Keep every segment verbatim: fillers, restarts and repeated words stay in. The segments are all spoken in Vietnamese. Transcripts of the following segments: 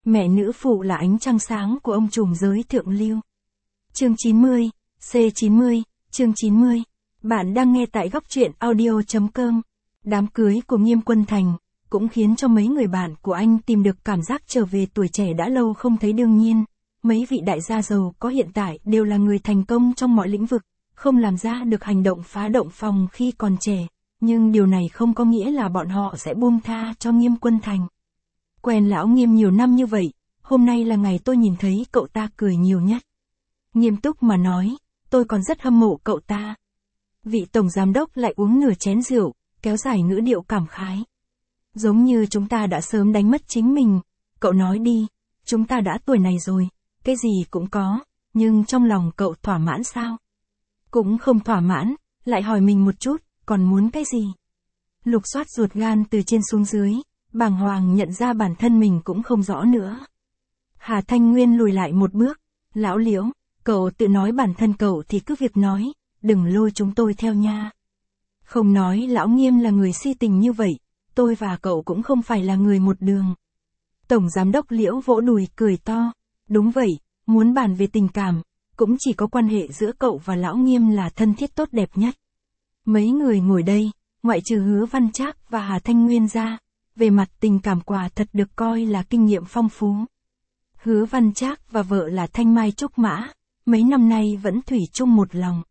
Mẹ nữ phụ là ánh trăng sáng của ông trùm giới thượng lưu. Chương chín mươi, C chín mươi, chương chín mươi. Bạn đang nghe tại góc truyện audio chấm com. Đám cưới của Nghiêm Quân Thành cũng khiến cho mấy người bạn của anh tìm được cảm giác trở về tuổi trẻ đã lâu không thấy. Đương nhiên, mấy vị đại gia giàu có hiện tại đều là người thành công trong mọi lĩnh vực, không làm ra được hành động phá động phòng khi còn trẻ, nhưng điều này không có nghĩa là bọn họ sẽ buông tha cho Nghiêm Quân Thành. Quen lão Nghiêm nhiều năm như vậy, hôm nay là ngày tôi nhìn thấy cậu ta cười nhiều nhất. Nghiêm túc mà nói, tôi còn rất hâm mộ cậu ta. Vị tổng giám đốc lại uống nửa chén rượu, kéo dài ngữ điệu cảm khái. Giống như chúng ta đã sớm đánh mất chính mình, cậu nói đi, chúng ta đã tuổi này rồi, cái gì cũng có, nhưng trong lòng cậu thỏa mãn sao? Cũng không thỏa mãn, lại hỏi mình một chút, còn muốn cái gì? Lục soát ruột gan từ trên xuống dưới, bàng hoàng nhận ra bản thân mình cũng không rõ nữa. Hà Thanh Nguyên lùi lại một bước, lão Liễu, cậu tự nói bản thân cậu thì cứ việc nói, đừng lôi chúng tôi theo nha. Không nói lão Nghiêm là người si tình như vậy, tôi và cậu cũng không phải là người một đường. Tổng giám đốc Liễu vỗ đùi cười to, đúng vậy, muốn bàn về tình cảm, cũng chỉ có quan hệ giữa cậu và lão Nghiêm là thân thiết tốt đẹp nhất. Mấy người ngồi đây, ngoại trừ Hứa Văn Trác và Hà Thanh Nguyên ra, về mặt tình cảm quả thật được coi là kinh nghiệm phong phú. Hứa Văn Trác và vợ là Thanh Mai Trúc Mã, mấy năm nay vẫn thủy chung một lòng.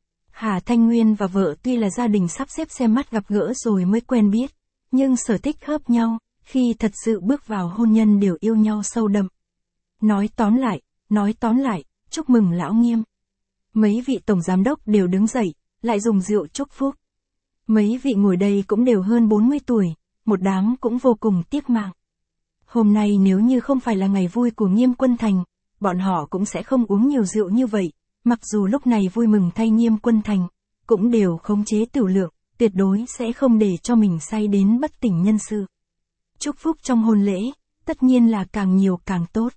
Hà Thanh Nguyên và vợ tuy là gia đình sắp xếp xem mắt gặp gỡ rồi mới quen biết, nhưng sở thích hợp nhau, khi thật sự bước vào hôn nhân đều yêu nhau sâu đậm. Nói tóm lại, nói tóm lại, chúc mừng lão Nghiêm. Mấy vị tổng giám đốc đều đứng dậy, lại dùng rượu chúc phúc. Mấy vị ngồi đây cũng đều hơn bốn mươi tuổi, một đám cũng vô cùng tiếc mạng. Hôm nay nếu như không phải là ngày vui của Nghiêm Quân Thành, bọn họ cũng sẽ không uống nhiều rượu như vậy, mặc dù lúc này vui mừng thay Nghiêm Quân Thành, cũng đều khống chế tửu lượng, tuyệt đối sẽ không để cho mình say đến bất tỉnh nhân sự. Chúc phúc trong hôn lễ, tất nhiên là càng nhiều càng tốt.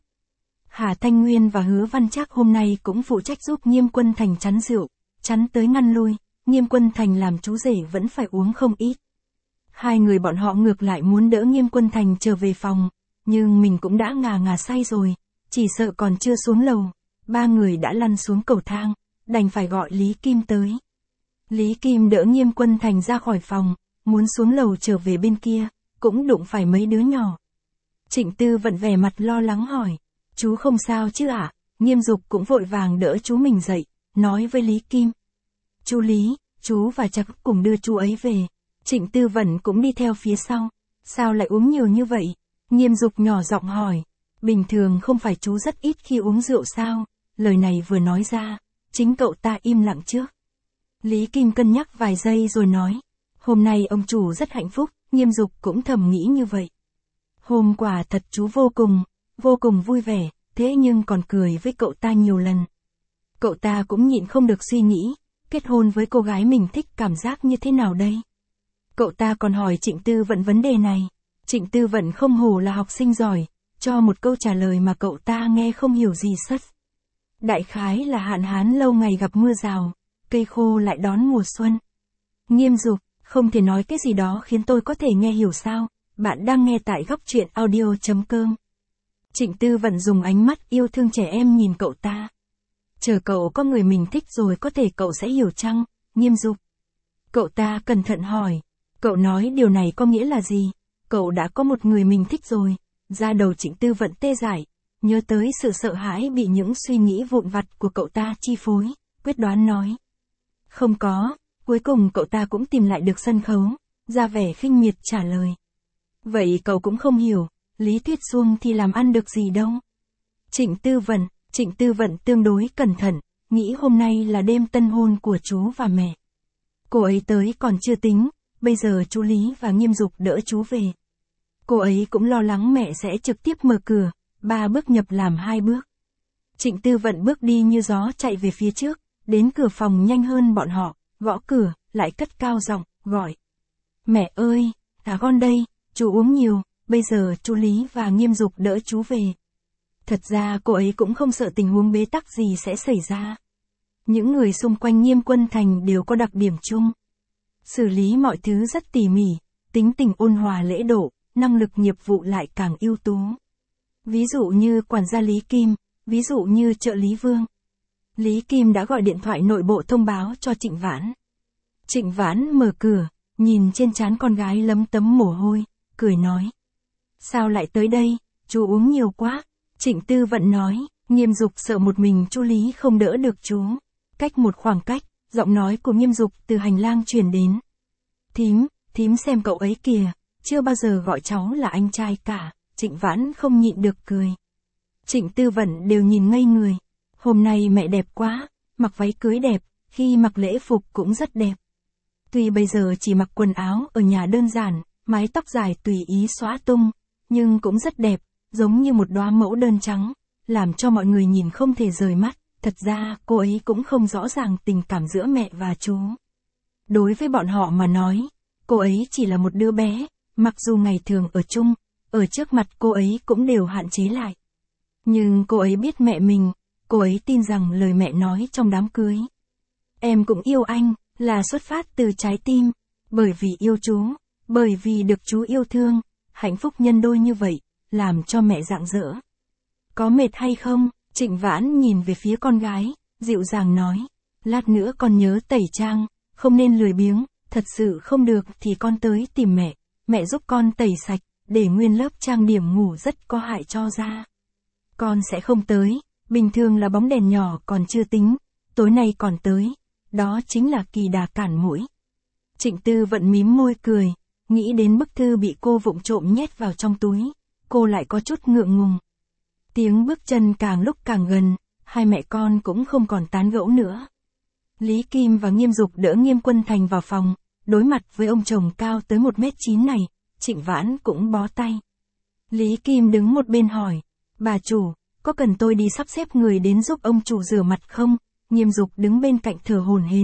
Hà Thanh Nguyên và Hứa Văn Trác hôm nay cũng phụ trách giúp Nghiêm Quân Thành chắn rượu, chắn tới ngăn lui, Nghiêm Quân Thành làm chú rể vẫn phải uống không ít. Hai người bọn họ ngược lại muốn đỡ Nghiêm Quân Thành trở về phòng, nhưng mình cũng đã ngà ngà say rồi, chỉ sợ còn chưa xuống lầu, ba người đã lăn xuống cầu thang, đành phải gọi Lý Kim tới. Lý Kim đỡ Nghiêm Quân Thành ra khỏi phòng, muốn xuống lầu trở về bên kia, cũng đụng phải mấy đứa nhỏ. Trịnh Tư Vận vẻ mặt lo lắng hỏi, chú không sao chứ ạ? À? Nghiêm Dục cũng vội vàng đỡ chú mình dậy, nói với Lý Kim. Chú Lý, chú và Trác cùng đưa chú ấy về. Trịnh Tư Vận cũng đi theo phía sau. Sao lại uống nhiều như vậy? Nghiêm Dục nhỏ giọng hỏi. Bình thường không phải chú rất ít khi uống rượu sao? Lời này vừa nói ra, chính cậu ta im lặng trước. Lý Kim cân nhắc vài giây rồi nói. Hôm nay ông chủ rất hạnh phúc, Nghiêm Dục cũng thầm nghĩ như vậy. Hôm quả thật chú vô cùng, vô cùng vui vẻ, thế nhưng còn cười với cậu ta nhiều lần. Cậu ta cũng nhịn không được suy nghĩ, kết hôn với cô gái mình thích cảm giác như thế nào đây? Cậu ta còn hỏi Trịnh Tư Vận vấn đề này. Trịnh Tư Vận không hổ là học sinh giỏi, cho một câu trả lời mà cậu ta nghe không hiểu gì sất. Đại khái là hạn hán lâu ngày gặp mưa rào, cây khô lại đón mùa xuân. Nghiêm Dục, không thể nói cái gì đó khiến tôi có thể nghe hiểu sao? Bạn đang nghe tại góc truyện audio chấm com. Trịnh Tư Vận dùng ánh mắt yêu thương trẻ em nhìn cậu ta. Chờ cậu có người mình thích rồi có thể cậu sẽ hiểu chăng, Nghiêm Dục? Cậu ta cẩn thận hỏi. Cậu nói điều này có nghĩa là gì? Cậu đã có một người mình thích rồi. Da đầu Trịnh Tư Vận tê dại, nhớ tới sự sợ hãi bị những suy nghĩ vụn vặt của cậu ta chi phối, quyết đoán nói. Không có, cuối cùng cậu ta cũng tìm lại được sân khấu, ra vẻ khinh miệt trả lời. Vậy cậu cũng không hiểu, lý thuyết suông thì làm ăn được gì đâu. Trịnh Tư Vận, Trịnh Tư Vận tương đối cẩn thận, nghĩ hôm nay là đêm tân hôn của chú và mẹ. Cô ấy tới còn chưa tính, bây giờ chú Lý và Nghiêm Dục đỡ chú về. Cô ấy cũng lo lắng mẹ sẽ trực tiếp mở cửa, ba bước nhập làm hai bước. Trịnh Tư Vận bước đi như gió chạy về phía trước, đến cửa phòng nhanh hơn bọn họ, gõ cửa, lại cất cao giọng, gọi. Mẹ ơi, à con đây, chú uống nhiều, bây giờ chú Lý và Nghiêm Dục đỡ chú về. Thật ra cô ấy cũng không sợ tình huống bế tắc gì sẽ xảy ra. Những người xung quanh Nghiêm Quân Thành đều có đặc điểm chung. Xử lý mọi thứ rất tỉ mỉ, tính tình ôn hòa lễ độ, năng lực nghiệp vụ lại càng ưu tú. Ví dụ như quản gia Lý Kim, ví dụ như trợ lý Vương. Lý Kim đã gọi điện thoại nội bộ thông báo cho Trịnh Vãn. Trịnh Vãn mở cửa, nhìn trên trán con gái lấm tấm mồ hôi, cười nói. Sao lại tới đây, chú uống nhiều quá. Trịnh Tư Vận nói, Nghiêm Dục sợ một mình chú Lý không đỡ được chú. Cách một khoảng cách, giọng nói của Nghiêm Dục từ hành lang truyền đến. Thím, thím xem cậu ấy kìa, chưa bao giờ gọi cháu là anh trai cả. Trịnh Vãn không nhịn được cười. Trịnh Tư Vận đều nhìn ngây người. Hôm nay mẹ đẹp quá, mặc váy cưới đẹp, khi mặc lễ phục cũng rất đẹp. Tuy bây giờ chỉ mặc quần áo ở nhà đơn giản, mái tóc dài tùy ý xóa tung, nhưng cũng rất đẹp, giống như một đóa mẫu đơn trắng, làm cho mọi người nhìn không thể rời mắt. Thật ra cô ấy cũng không rõ ràng tình cảm giữa mẹ và chú. Đối với bọn họ mà nói, cô ấy chỉ là một đứa bé, mặc dù ngày thường ở chung, ở trước mặt cô ấy cũng đều hạn chế lại. Nhưng cô ấy biết mẹ mình, cô ấy tin rằng lời mẹ nói trong đám cưới. Em cũng yêu anh, là xuất phát từ trái tim, bởi vì yêu chú, bởi vì được chú yêu thương, hạnh phúc nhân đôi như vậy, làm cho mẹ rạng rỡ. Có mệt hay không? Trịnh Vãn nhìn về phía con gái, dịu dàng nói, lát nữa con nhớ tẩy trang, không nên lười biếng, thật sự không được thì con tới tìm mẹ, mẹ giúp con tẩy sạch, để nguyên lớp trang điểm ngủ rất có hại cho da. Con sẽ không tới, bình thường là bóng đèn nhỏ còn chưa tính, tối nay còn tới, đó chính là kỳ đà cản mũi. Trịnh Tư Vận mím môi cười, nghĩ đến bức thư bị cô vụng trộm nhét vào trong túi, cô lại có chút ngượng ngùng. Tiếng bước chân càng lúc càng gần, hai mẹ con cũng không còn tán gẫu nữa. Lý Kim và Nghiêm Dục đỡ Nghiêm Quân Thành vào phòng, đối mặt với ông chồng cao tới một mét chín này, Trịnh Vãn cũng bó tay. Lý Kim đứng một bên hỏi, bà chủ, có cần tôi đi sắp xếp người đến giúp ông chủ rửa mặt không? Nghiêm Dục đứng bên cạnh thở hổn hển.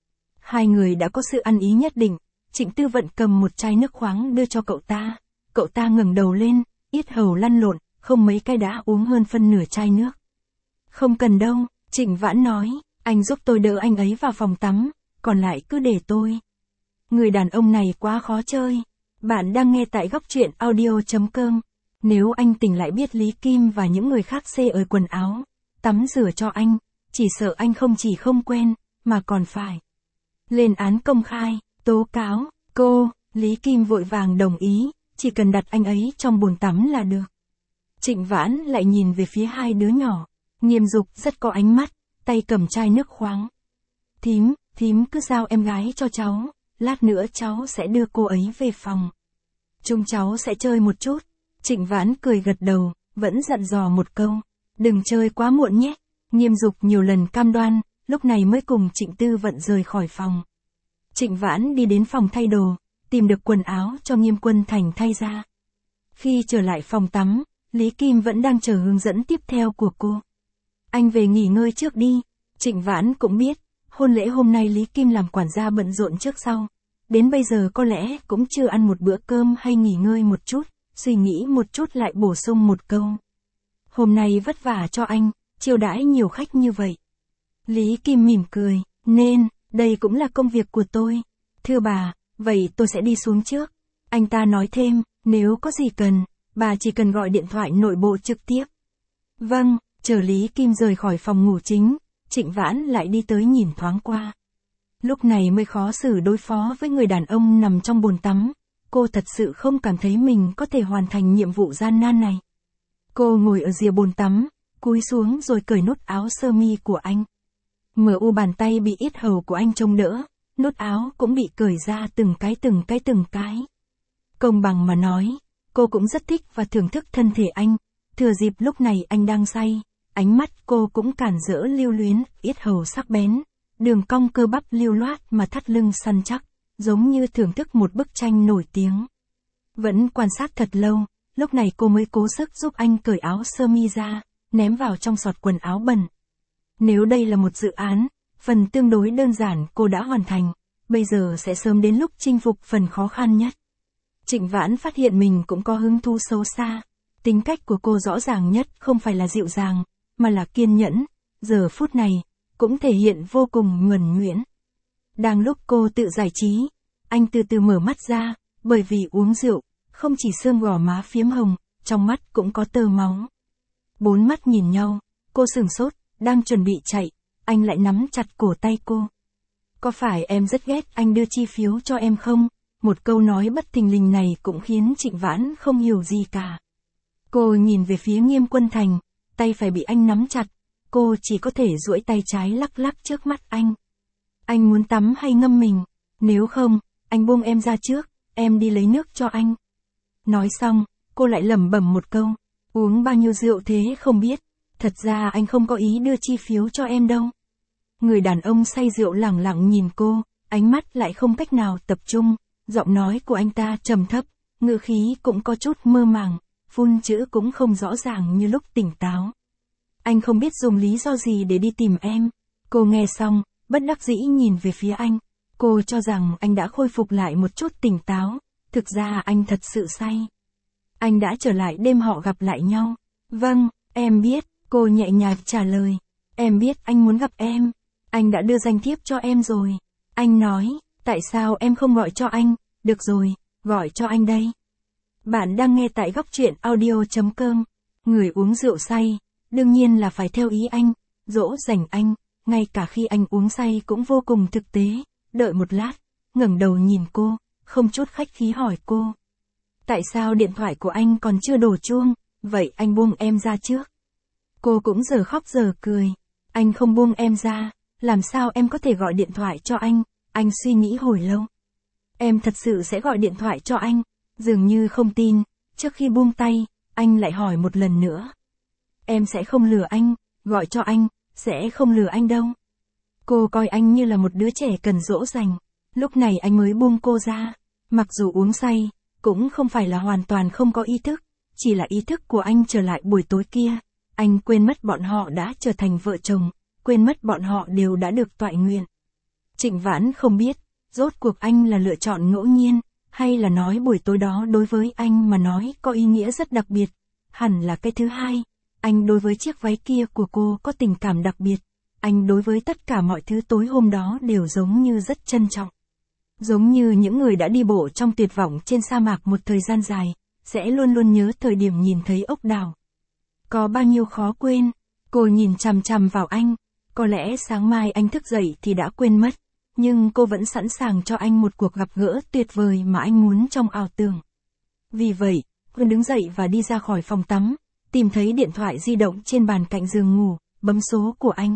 Hai người đã có sự ăn ý nhất định, Trịnh Tư Vận cầm một chai nước khoáng đưa cho cậu ta. Cậu ta ngẩng đầu lên, yết hầu lăn lộn, không mấy cái đã uống hơn phân nửa chai nước. Không cần đâu, Trịnh Vãn nói, anh giúp tôi đỡ anh ấy vào phòng tắm, còn lại cứ để tôi. Người đàn ông này quá khó chơi. Bạn đang nghe tại góc truyện audio chấm com. Nếu anh tỉnh lại biết Lý Kim và những người khác xê ơi quần áo, tắm rửa cho anh, chỉ sợ anh không chỉ không quen, mà còn phải lên án công khai, tố cáo. Cô, Lý Kim vội vàng đồng ý, chỉ cần đặt anh ấy trong bồn tắm là được. Trịnh Vãn lại nhìn về phía hai đứa nhỏ, Nghiêm Dục rất có ánh mắt, tay cầm chai nước khoáng. Thím, thím cứ giao em gái cho cháu, lát nữa cháu sẽ đưa cô ấy về phòng. Chúng cháu sẽ chơi một chút. Trịnh Vãn cười gật đầu, vẫn dặn dò một câu, đừng chơi quá muộn nhé. Nghiêm Dục nhiều lần cam đoan, lúc này mới cùng Trịnh Tư Vận rời khỏi phòng. Trịnh Vãn đi đến phòng thay đồ, tìm được quần áo cho Nghiêm Quân Thành thay ra. Khi trở lại phòng tắm, Lý Kim vẫn đang chờ hướng dẫn tiếp theo của cô. Anh về nghỉ ngơi trước đi. Trịnh Vãn cũng biết, hôn lễ hôm nay Lý Kim làm quản gia bận rộn trước sau. Đến bây giờ có lẽ cũng chưa ăn một bữa cơm hay nghỉ ngơi một chút, suy nghĩ một chút lại bổ sung một câu. Hôm nay vất vả cho anh, chiêu đãi nhiều khách như vậy. Lý Kim mỉm cười, nên, đây cũng là công việc của tôi. Thưa bà, vậy tôi sẽ đi xuống trước. Anh ta nói thêm, nếu có gì cần, bà chỉ cần gọi điện thoại nội bộ trực tiếp. Vâng, chờ Lý Kim rời khỏi phòng ngủ chính, Trịnh Vãn lại đi tới nhìn thoáng qua. Lúc này mới khó xử đối phó với người đàn ông nằm trong bồn tắm. Cô thật sự không cảm thấy mình có thể hoàn thành nhiệm vụ gian nan này. Cô ngồi ở rìa bồn tắm, cúi xuống rồi cởi nút áo sơ mi của anh. Mở u bàn tay bị yết hầu của anh trông đỡ, nút áo cũng bị cởi ra từng cái từng cái từng cái. Công bằng mà nói, cô cũng rất thích và thưởng thức thân thể anh. Thừa dịp lúc này anh đang say, ánh mắt cô cũng cản rỡ lưu luyến, yết hầu sắc bén, đường cong cơ bắp lưu loát mà thắt lưng săn chắc, giống như thưởng thức một bức tranh nổi tiếng. Vẫn quan sát thật lâu, lúc này cô mới cố sức giúp anh cởi áo sơ mi ra, ném vào trong xọt quần áo bẩn. Nếu đây là một dự án, phần tương đối đơn giản cô đã hoàn thành, bây giờ sẽ sớm đến lúc chinh phục phần khó khăn nhất. Trịnh Vãn phát hiện mình cũng có hứng thú xấu xa. Tính cách của cô rõ ràng nhất không phải là dịu dàng, mà là kiên nhẫn, giờ phút này, cũng thể hiện vô cùng nhuần nhuyễn. Đang lúc cô tự giải trí, anh từ từ mở mắt ra, bởi vì uống rượu, không chỉ xương gò má phiếm hồng, trong mắt cũng có tơ máu. Bốn mắt nhìn nhau, cô sửng sốt, đang chuẩn bị chạy, anh lại nắm chặt cổ tay cô. Có phải em rất ghét anh đưa chi phiếu cho em không? Một câu nói bất thình lình này cũng khiến Trịnh Vãn không hiểu gì cả. Cô nhìn về phía Nghiêm Quân Thành, tay phải bị anh nắm chặt, cô chỉ có thể duỗi tay trái lắc lắc trước mắt anh. Anh muốn tắm hay ngâm mình? Nếu không, anh buông em ra trước, em đi lấy nước cho anh. Nói xong, cô lại lẩm bẩm một câu, uống bao nhiêu rượu thế không biết, thật ra anh không có ý đưa chi phiếu cho em đâu. Người đàn ông say rượu lẳng lặng nhìn cô, ánh mắt lại không cách nào tập trung, giọng nói của anh ta trầm thấp, ngữ khí cũng có chút mơ màng, phun chữ cũng không rõ ràng như lúc tỉnh táo. Anh không biết dùng lý do gì để đi tìm em. Cô nghe xong, bất đắc dĩ nhìn về phía anh. Cô cho rằng anh đã khôi phục lại một chút tỉnh táo, thực ra anh thật sự say. Anh đã trở lại đêm họ gặp lại nhau. Vâng, em biết, cô nhẹ nhàng trả lời. Em biết anh muốn gặp em. Anh đã đưa danh thiếp cho em rồi. Anh nói, tại sao em không gọi cho anh? Được rồi, gọi cho anh đây. Bạn đang nghe tại góc truyện audio chấm com. Người uống rượu say, đương nhiên là phải theo ý anh, dỗ dành anh, ngay cả khi anh uống say cũng vô cùng thực tế. Đợi một lát, ngẩng đầu nhìn cô, không chút khách khí hỏi cô. Tại sao điện thoại của anh còn chưa đổ chuông, vậy anh buông em ra trước. Cô cũng giờ khóc giờ cười. Anh không buông em ra, làm sao em có thể gọi điện thoại cho anh? Anh suy nghĩ hồi lâu. Em thật sự sẽ gọi điện thoại cho anh. Dường như không tin, trước khi buông tay, anh lại hỏi một lần nữa. Em sẽ không lừa anh, gọi cho anh, sẽ không lừa anh đâu. Cô coi anh như là một đứa trẻ cần dỗ dành. Lúc này anh mới buông cô ra. Mặc dù uống say, cũng không phải là hoàn toàn không có ý thức, chỉ là ý thức của anh trở lại buổi tối kia. Anh quên mất bọn họ đã trở thành vợ chồng, quên mất bọn họ đều đã được toại nguyện. Trịnh Vãn không biết, rốt cuộc anh là lựa chọn ngẫu nhiên, hay là nói buổi tối đó đối với anh mà nói có ý nghĩa rất đặc biệt. Hẳn là cái thứ hai, anh đối với chiếc váy kia của cô có tình cảm đặc biệt. Anh đối với tất cả mọi thứ tối hôm đó đều giống như rất trân trọng. Giống như những người đã đi bộ trong tuyệt vọng trên sa mạc một thời gian dài, sẽ luôn luôn nhớ thời điểm nhìn thấy ốc đảo. Có bao nhiêu khó quên, cô nhìn chằm chằm vào anh, có lẽ sáng mai anh thức dậy thì đã quên mất, nhưng cô vẫn sẵn sàng cho anh một cuộc gặp gỡ tuyệt vời mà anh muốn trong ảo tưởng. Vì vậy, cô đứng dậy và đi ra khỏi phòng tắm, tìm thấy điện thoại di động trên bàn cạnh giường ngủ, bấm số của anh.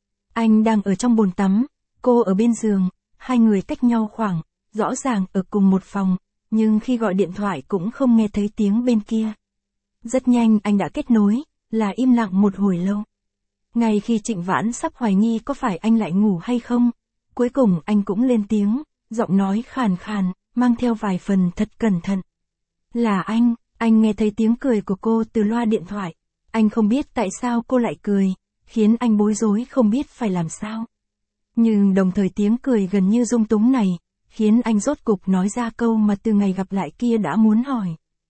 Anh đang ở trong bồn tắm, cô ở bên giường, hai người cách nhau khoảng, rõ ràng ở cùng một phòng, nhưng khi gọi điện thoại cũng không nghe thấy tiếng bên kia. Rất nhanh anh đã kết nối, là im lặng một hồi lâu. Ngay khi Trịnh Vãn sắp hoài nghi có phải anh lại ngủ hay không, cuối cùng anh cũng lên tiếng, giọng nói khàn khàn, mang theo vài phần thật cẩn thận. Là anh, anh nghe thấy tiếng cười của cô từ loa điện thoại. Anh không biết tại sao cô lại cười, khiến anh bối rối không biết phải làm sao. Nhưng đồng thời tiếng cười gần như rung túng này, khiến anh rốt cục nói ra câu mà từ ngày gặp lại kia đã muốn hỏi.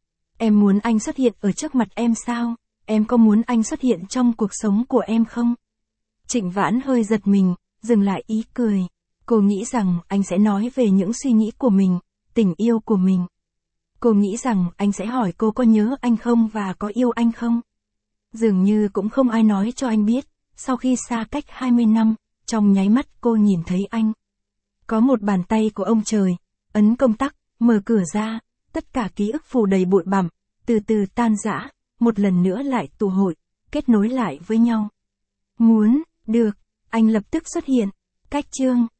Em muốn anh xuất hiện ở trước mặt em sao? Em có muốn anh xuất hiện trong cuộc sống của em không? Trịnh Vãn hơi giật mình, dừng lại ý cười. Cô nghĩ rằng anh sẽ nói về những suy nghĩ của mình, tình yêu của mình. Cô nghĩ rằng anh sẽ hỏi cô có nhớ anh không và có yêu anh không? Dường như cũng không ai nói cho anh biết, sau khi xa cách hai mươi năm, trong nháy mắt cô nhìn thấy anh. Có một bàn tay của ông trời, ấn công tắc, mở cửa ra, tất cả ký ức phủ đầy bụi bặm, từ từ tan rã, một lần nữa lại tụ hội, kết nối lại với nhau. Muốn, được, anh lập tức xuất hiện. Cách chương